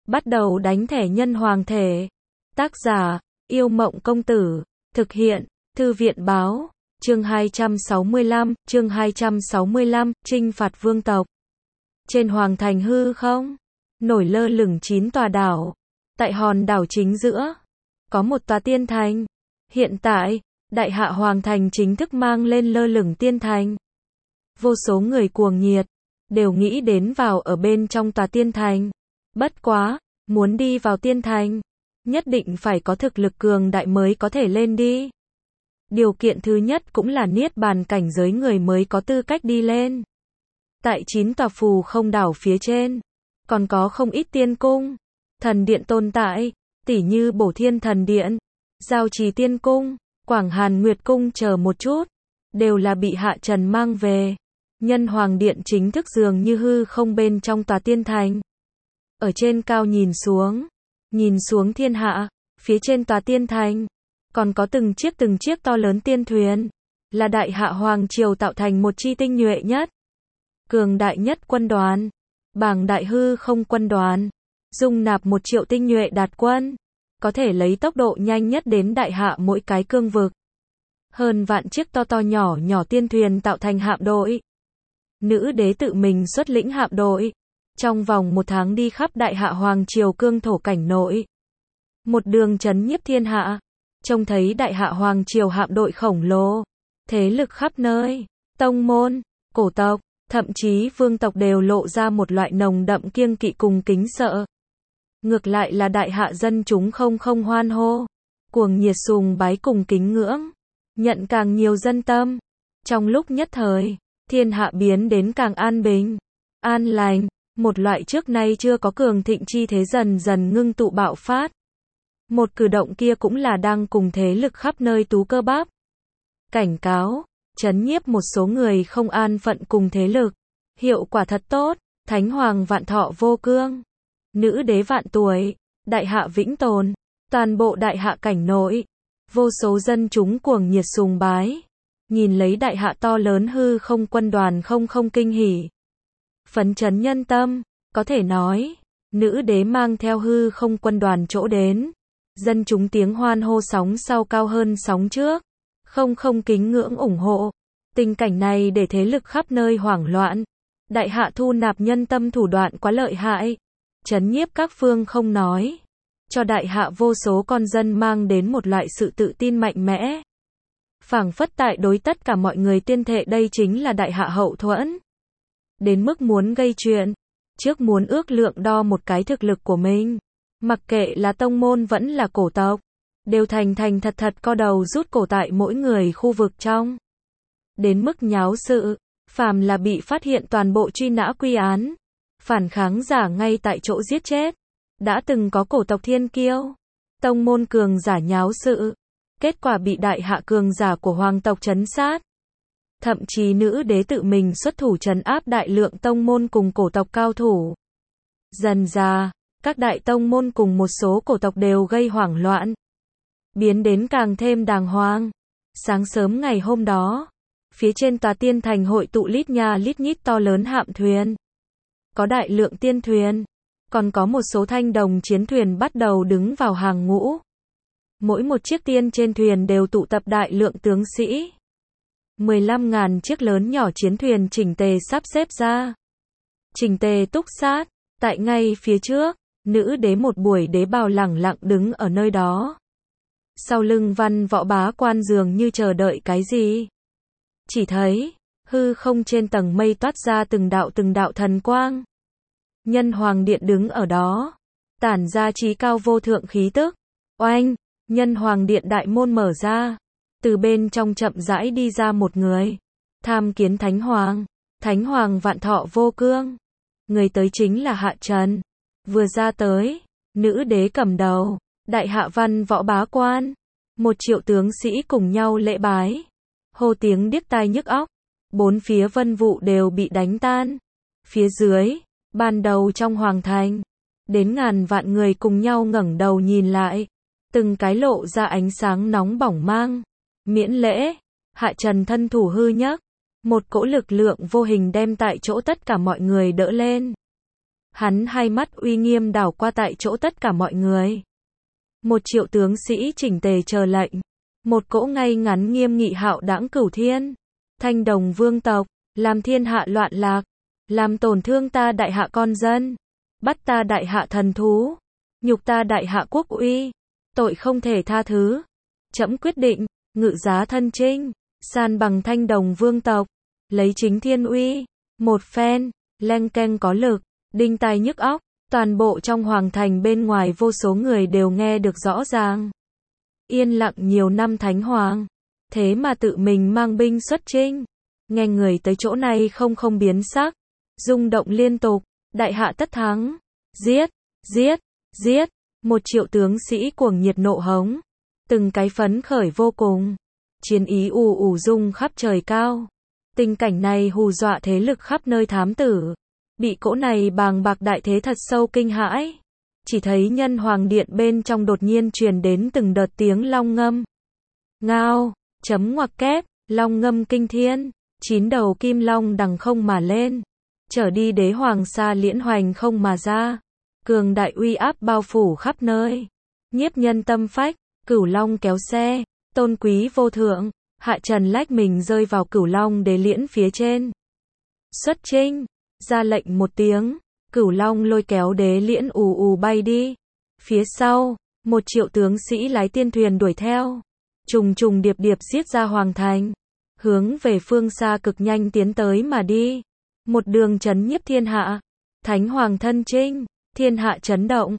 bắt đầu đánh thẻ nhân hoàng thể. Tác giả, Yêu Mộng Công Tử. Thực hiện, Thư viện Báo. Chương 265, Chinh phạt vương tộc. Trên hoàng thành hư không, nổi lơ lửng 9 tòa đảo. Tại hòn đảo chính giữa, có một tòa tiên thành. Hiện tại, Đại Hạ Hoàng Thành chính thức mang lên lơ lửng tiên thành. Vô số người cuồng nhiệt, đều nghĩ đến vào ở bên trong tòa tiên thành. Bất quá, muốn đi vào tiên thành, nhất định phải có thực lực cường đại mới có thể lên đi. Điều kiện thứ nhất cũng là niết bàn cảnh giới người mới có tư cách đi lên. Tại 9 tòa phù không đảo phía trên, còn có không ít tiên cung, thần điện tồn tại, tỉ như Bổ Thiên Thần Điện, Giao Trì Tiên Cung, Quảng Hàn Nguyệt Cung chờ một chút, đều là bị Hạ Trần mang về. Nhân Hoàng Điện chính thức dường như hư không bên trong tòa tiên thành. Ở trên cao nhìn xuống thiên hạ, phía trên tòa tiên thành, còn có từng chiếc to lớn tiên thuyền, là Đại Hạ Hoàng Triều tạo thành một chi tinh nhuệ nhất, cường đại nhất quân đoàn, bảng đại hư không quân đoàn, dung nạp 1 triệu tinh nhuệ đạt quân, có thể lấy tốc độ nhanh nhất đến Đại Hạ mỗi cái cương vực. Hơn vạn chiếc to nhỏ tiên thuyền tạo thành hạm đội. Nữ đế tự mình xuất lĩnh hạm đội, trong vòng 1 tháng đi khắp Đại Hạ Hoàng Triều cương thổ cảnh nội. Một đường chấn nhiếp thiên hạ, trông thấy Đại Hạ Hoàng Triều hạm đội khổng lồ, thế lực khắp nơi, tông môn, cổ tộc, thậm chí vương tộc đều lộ ra một loại nồng đậm kiêng kỵ cùng kính sợ. Ngược lại là Đại Hạ dân chúng không hoan hô, cuồng nhiệt sùng bái cùng kính ngưỡng, nhận càng nhiều dân tâm. Trong lúc nhất thời, thiên hạ biến đến càng an bình, an lành, một loại trước nay chưa có cường thịnh chi thế dần dần ngưng tụ bạo phát. Một cử động kia cũng là đang cùng thế lực khắp nơi tú cơ bắp. Cảnh cáo, trấn nhiếp một số người không an phận cùng thế lực. Hiệu quả thật tốt, Thánh Hoàng vạn thọ vô cương. Nữ đế vạn tuổi, Đại Hạ vĩnh tồn. Toàn bộ Đại Hạ cảnh nội, vô số dân chúng cuồng nhiệt sùng bái. Nhìn lấy Đại Hạ to lớn hư không quân đoàn không kinh hỉ. Phấn chấn nhân tâm, có thể nói, nữ đế mang theo hư không quân đoàn chỗ đến. Dân chúng tiếng hoan hô sóng sau cao hơn sóng trước. Không kính ngưỡng ủng hộ. Tình cảnh này để thế lực khắp nơi hoảng loạn. Đại Hạ thu nạp nhân tâm thủ đoạn quá lợi hại. Trấn nhiếp các phương không nói. Cho Đại Hạ vô số con dân mang đến một loại sự tự tin mạnh mẽ. Phảng phất tại đối tất cả mọi người tuyên thệ đây chính là Đại Hạ hậu thuẫn. Đến mức muốn gây chuyện, trước muốn ước lượng đo một cái thực lực của mình. Mặc kệ là tông môn vẫn là cổ tộc, đều thành thật co đầu rút cổ tại mỗi người khu vực trong. Đến mức nháo sự, phàm là bị phát hiện toàn bộ truy nã quy án, phản kháng giả ngay tại chỗ giết chết. Đã từng có cổ tộc thiên kiêu, tông môn cường giả nháo sự, kết quả bị Đại Hạ cường giả của hoàng tộc trấn sát. Thậm chí nữ đế tự mình xuất thủ trấn áp đại lượng tông môn cùng cổ tộc cao thủ. Dần ra, các đại tông môn cùng một số cổ tộc đều gây hoảng loạn, biến đến càng thêm đàng hoàng. Sáng sớm ngày hôm đó, phía trên tòa tiên thành hội tụ lít nha lít nhít to lớn hạm thuyền. Có đại lượng tiên thuyền, còn có một số thanh đồng chiến thuyền bắt đầu đứng vào hàng ngũ. Mỗi một chiếc tiên trên thuyền đều tụ tập đại lượng tướng sĩ. 15.000 chiếc lớn nhỏ chiến thuyền chỉnh tề sắp xếp ra. Chỉnh tề túc sát, tại ngay phía trước, nữ đế một buổi đế bào lẳng lặng đứng ở nơi đó. Sau lưng văn võ bá quan dường như chờ đợi cái gì. Chỉ thấy, hư không trên tầng mây toát ra từng đạo thần quang. Nhân Hoàng Điện đứng ở đó, tản ra trí cao vô thượng khí tức. Oanh, Nhân Hoàng Điện đại môn mở ra, từ bên trong chậm rãi đi ra một người. Tham kiến Thánh Hoàng vạn thọ vô cương. Người tới chính là Hạ Trần. Vừa ra tới, nữ đế cầm đầu, Đại Hạ văn võ bá quan, 1 triệu tướng sĩ cùng nhau lễ bái. Hô tiếng điếc tai nhức óc, 4 phía vân vụ đều bị đánh tan. Phía dưới, ban đầu trong hoàng thành, đến ngàn vạn người cùng nhau ngẩng đầu nhìn lại, từng cái lộ ra ánh sáng nóng bỏng mang. Miễn lễ, Hạ Trần thân thủ hư nhấc, một cỗ lực lượng vô hình đem tại chỗ tất cả mọi người đỡ lên. Hắn hai mắt uy nghiêm đảo qua tại chỗ tất cả mọi người. 1.000.000 tướng sĩ chỉnh tề chờ lệnh. Một cỗ ngay ngắn nghiêm nghị hạo đãng cửu thiên. Thanh Đồng vương tộc, làm thiên hạ loạn lạc, làm tổn thương ta đại hạ con dân, bắt ta đại hạ thần thú, nhục ta đại hạ quốc uy, tội không thể tha thứ. Trẫm quyết định, ngự giá thân chinh, san bằng Thanh Đồng vương tộc, lấy chính thiên uy. Một phen, leng keng có lực, đinh tai nhức óc, toàn bộ trong hoàng thành bên ngoài vô số người đều nghe được rõ ràng. Yên lặng nhiều năm Thánh Hoàng, thế mà tự mình mang binh xuất chinh. Nghe người tới chỗ này không biến sắc, rung động liên tục, đại hạ tất thắng. Giết, giết, giết, 1.000.000 tướng sĩ cuồng nhiệt nộ hống, từng cái phấn khởi vô cùng, chiến ý ù ù rung khắp trời cao. Tình cảnh này hù dọa thế lực khắp nơi thám tử, bị cỗ này bàng bạc đại thế thật sâu kinh hãi. Chỉ thấy nhân hoàng điện bên trong đột nhiên truyền đến từng đợt tiếng long ngâm. Ngao, chấm ngoặc kép, long ngâm kinh thiên, 9 đầu kim long đằng không mà lên, trở đi đế hoàng sa liễn hoành không mà ra. Cường đại uy áp bao phủ khắp nơi, nhiếp nhân tâm phách. Cửu long kéo xe, tôn quý vô thượng, hạ trần lách mình rơi vào cửu long đế liễn phía trên. Xuất chinh, ra lệnh một tiếng, cửu long lôi kéo đế liễn ù ù bay đi. Phía sau, 1.000.000 tướng sĩ lái tiên thuyền đuổi theo, trùng trùng điệp điệp giết ra hoàng thành, hướng về phương xa cực nhanh tiến tới mà đi. Một đường chấn nhiếp thiên hạ, Thánh Hoàng thân chinh, thiên hạ chấn động.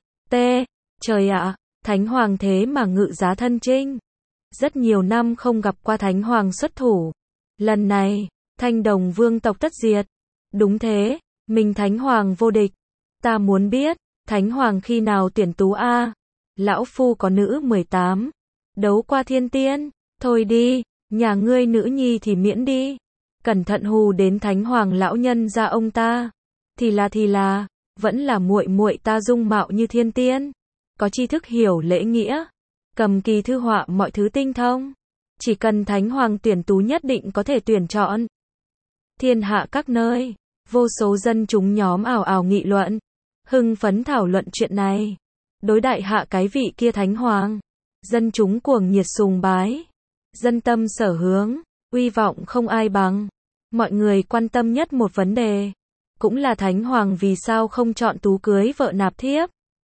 Trời ạ, Thánh Hoàng thế mà ngự giá thân chinh. Rất nhiều năm không gặp qua Thánh Hoàng xuất thủ. Lần này, Thanh Đồng vương tộc tất diệt. Đúng thế, mình Thánh Hoàng vô địch. Ta muốn biết, Thánh Hoàng khi nào tuyển tú a? Lão phu có nữ 18, đấu qua thiên tiên. Thôi đi, nhà ngươi nữ nhi thì miễn đi. Cẩn thận hù đến Thánh Hoàng lão nhân ra ông ta. Thì là, vẫn là muội muội ta dung mạo như thiên tiên, có tri thức hiểu lễ nghĩa, cầm kỳ thư họa mọi thứ tinh thông. Chỉ cần Thánh Hoàng tuyển tú nhất định có thể tuyển chọn. Thiên hạ các nơi, vô số dân chúng nhóm ào ào nghị luận, hưng phấn thảo luận chuyện này. Đối đại hạ cái vị kia Thánh Hoàng, dân chúng cuồng nhiệt sùng bái, dân tâm sở hướng, uy vọng không ai bằng. Mọi người quan tâm nhất một vấn đề, cũng là Thánh Hoàng vì sao không chọn tú cưới vợ nạp thiếp.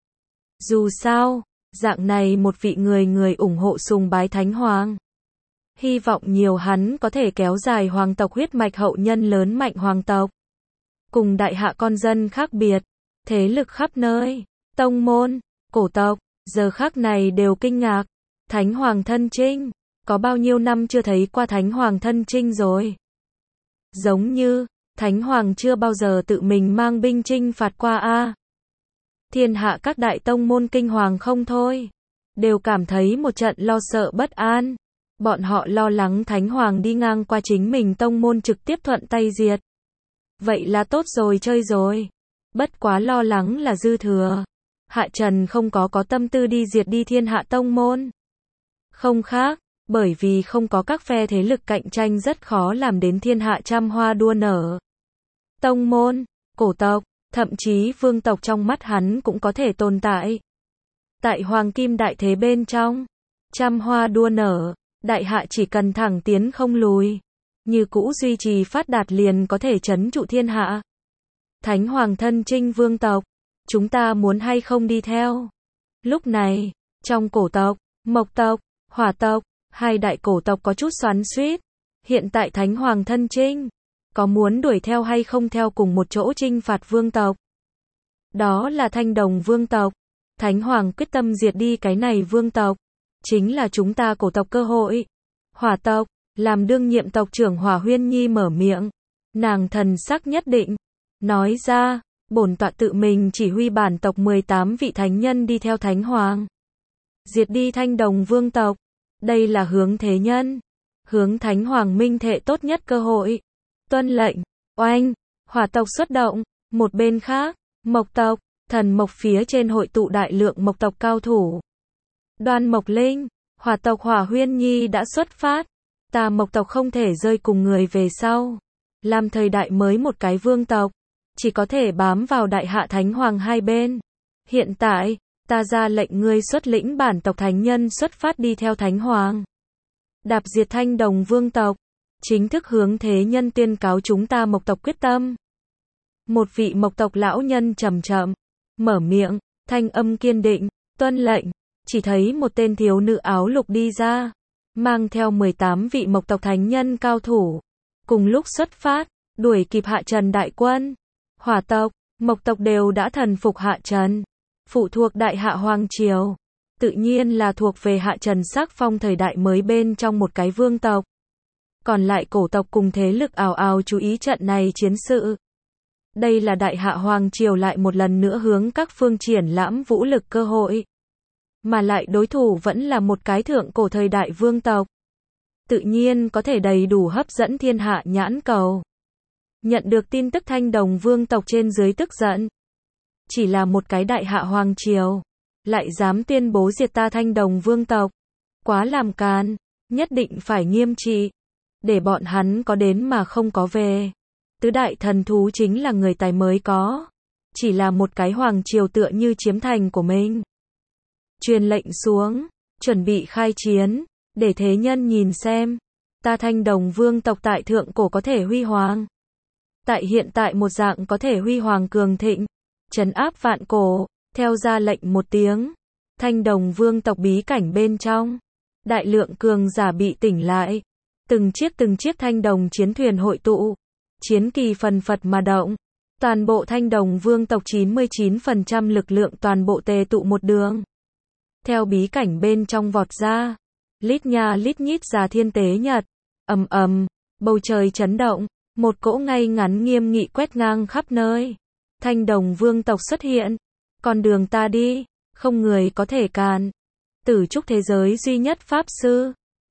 Dù sao, dạng này một vị người ủng hộ sùng bái Thánh Hoàng. Hy vọng nhiều hắn có thể kéo dài hoàng tộc huyết mạch hậu nhân lớn mạnh hoàng tộc. Cùng đại hạ con dân khác biệt, thế lực khắp nơi, tông môn, cổ tộc, giờ khắc này đều kinh ngạc. Thánh Hoàng thân chinh, có bao nhiêu năm chưa thấy qua Thánh Hoàng thân chinh rồi. Giống như, Thánh Hoàng chưa bao giờ tự mình mang binh chinh phạt qua a. Thiên hạ các đại tông môn kinh hoàng không thôi, đều cảm thấy một trận lo sợ bất an. Bọn họ lo lắng Thánh Hoàng đi ngang qua chính mình tông môn trực tiếp thuận tay diệt. Vậy là tốt rồi, chơi rồi. Bất quá lo lắng là dư thừa. Hạ Trần không có tâm tư đi diệt đi thiên hạ tông môn. Không khác, bởi vì không có các phe thế lực cạnh tranh rất khó làm đến thiên hạ trăm hoa đua nở. Tông môn, cổ tộc, thậm chí vương tộc trong mắt hắn cũng có thể tồn tại. Tại Hoàng Kim đại thế bên trong, trăm hoa đua nở, đại hạ chỉ cần thẳng tiến không lùi, như cũ duy trì phát đạt liền có thể trấn trụ thiên hạ. Thánh Hoàng thân chinh vương tộc, chúng ta muốn hay không đi theo? Lúc này, trong cổ tộc, mộc tộc, hỏa tộc, hai đại cổ tộc có chút xoắn xuýt. Hiện tại Thánh Hoàng thân chinh, có muốn đuổi theo hay không theo cùng một chỗ chinh phạt vương tộc? Đó là Thanh Đồng vương tộc. Thánh Hoàng quyết tâm diệt đi cái này vương tộc, chính là chúng ta cổ tộc cơ hội. Hỏa tộc, làm đương nhiệm tộc trưởng Hỏa Huyên Nhi mở miệng, nàng thần sắc nhất định, nói ra, bổn tọa tự mình chỉ huy bản tộc 18 vị thánh nhân đi theo Thánh Hoàng, diệt đi Thanh Đồng vương tộc. Đây là hướng thế nhân, hướng Thánh Hoàng minh thệ tốt nhất cơ hội. Tuân lệnh, oanh, hỏa tộc xuất động. Một bên khác, mộc tộc, thần mộc phía trên hội tụ đại lượng mộc tộc cao thủ. Đoan Mộc Linh, hỏa tộc Hỏa Huyên Nhi đã xuất phát. Ta mộc tộc không thể rơi cùng người về sau. Làm thời đại mới một cái vương tộc, chỉ có thể bám vào đại hạ thánh hoàng hai bên. Hiện tại, ta ra lệnh ngươi xuất lĩnh bản tộc thánh nhân xuất phát đi theo thánh hoàng. Đạp diệt Thanh Đồng vương tộc, chính thức hướng thế nhân tuyên cáo chúng ta Mộc tộc quyết tâm. Một vị Mộc tộc lão nhân chậm chậm mở miệng, thanh âm kiên định, tuân lệnh. Chỉ thấy một tên thiếu nữ áo lục đi ra, mang theo 18 vị Mộc tộc thánh nhân cao thủ, cùng lúc xuất phát, đuổi kịp Hạ Trần đại quân. Hỏa tộc, Mộc tộc đều đã thần phục Hạ Trần, phụ thuộc Đại Hạ Hoàng Triều, tự nhiên là thuộc về Hạ Trần sắc phong thời đại mới bên trong một cái vương tộc. Còn lại cổ tộc cùng thế lực ào ào chú ý trận này chiến sự. Đây là Đại Hạ Hoàng Triều lại một lần nữa hướng các phương triển lãm vũ lực cơ hội. Mà lại đối thủ vẫn là một cái thượng cổ thời đại vương tộc. Tự nhiên có thể đầy đủ hấp dẫn thiên hạ nhãn cầu. Nhận được tin tức Thanh Đồng vương tộc trên dưới tức giận. Chỉ là một cái Đại Hạ Hoàng Triều, lại dám tuyên bố diệt ta Thanh Đồng vương tộc. Quá làm càn, nhất định phải nghiêm trị. Để bọn hắn có đến mà không có về. Tứ đại thần thú chính là người tài mới có. Chỉ là một cái hoàng triều tựa như chiếm thành của mình. Truyền lệnh xuống, chuẩn bị khai chiến, để thế nhân nhìn xem. Ta Thanh Đồng vương tộc tại thượng cổ có thể huy hoàng. Tại hiện tại một dạng có thể huy hoàng cường thịnh. Trấn áp vạn cổ, theo ra lệnh một tiếng. Thanh Đồng vương tộc bí cảnh bên trong. Đại lượng cường giả bị tỉnh lại. Từng chiếc thanh đồng chiến thuyền hội tụ. Chiến kỳ phần phật mà động. Toàn bộ Thanh Đồng vương tộc 99% lực lượng toàn bộ tề tụ một đường. Theo bí cảnh bên trong vọt ra. Lít nha lít nhít già thiên tế nhật. Ầm ầm, bầu trời chấn động. Một cỗ ngay ngắn nghiêm nghị quét ngang khắp nơi. Thanh Đồng vương tộc xuất hiện. Con đường ta đi, không người có thể cản. Tử trúc thế giới duy nhất pháp sư.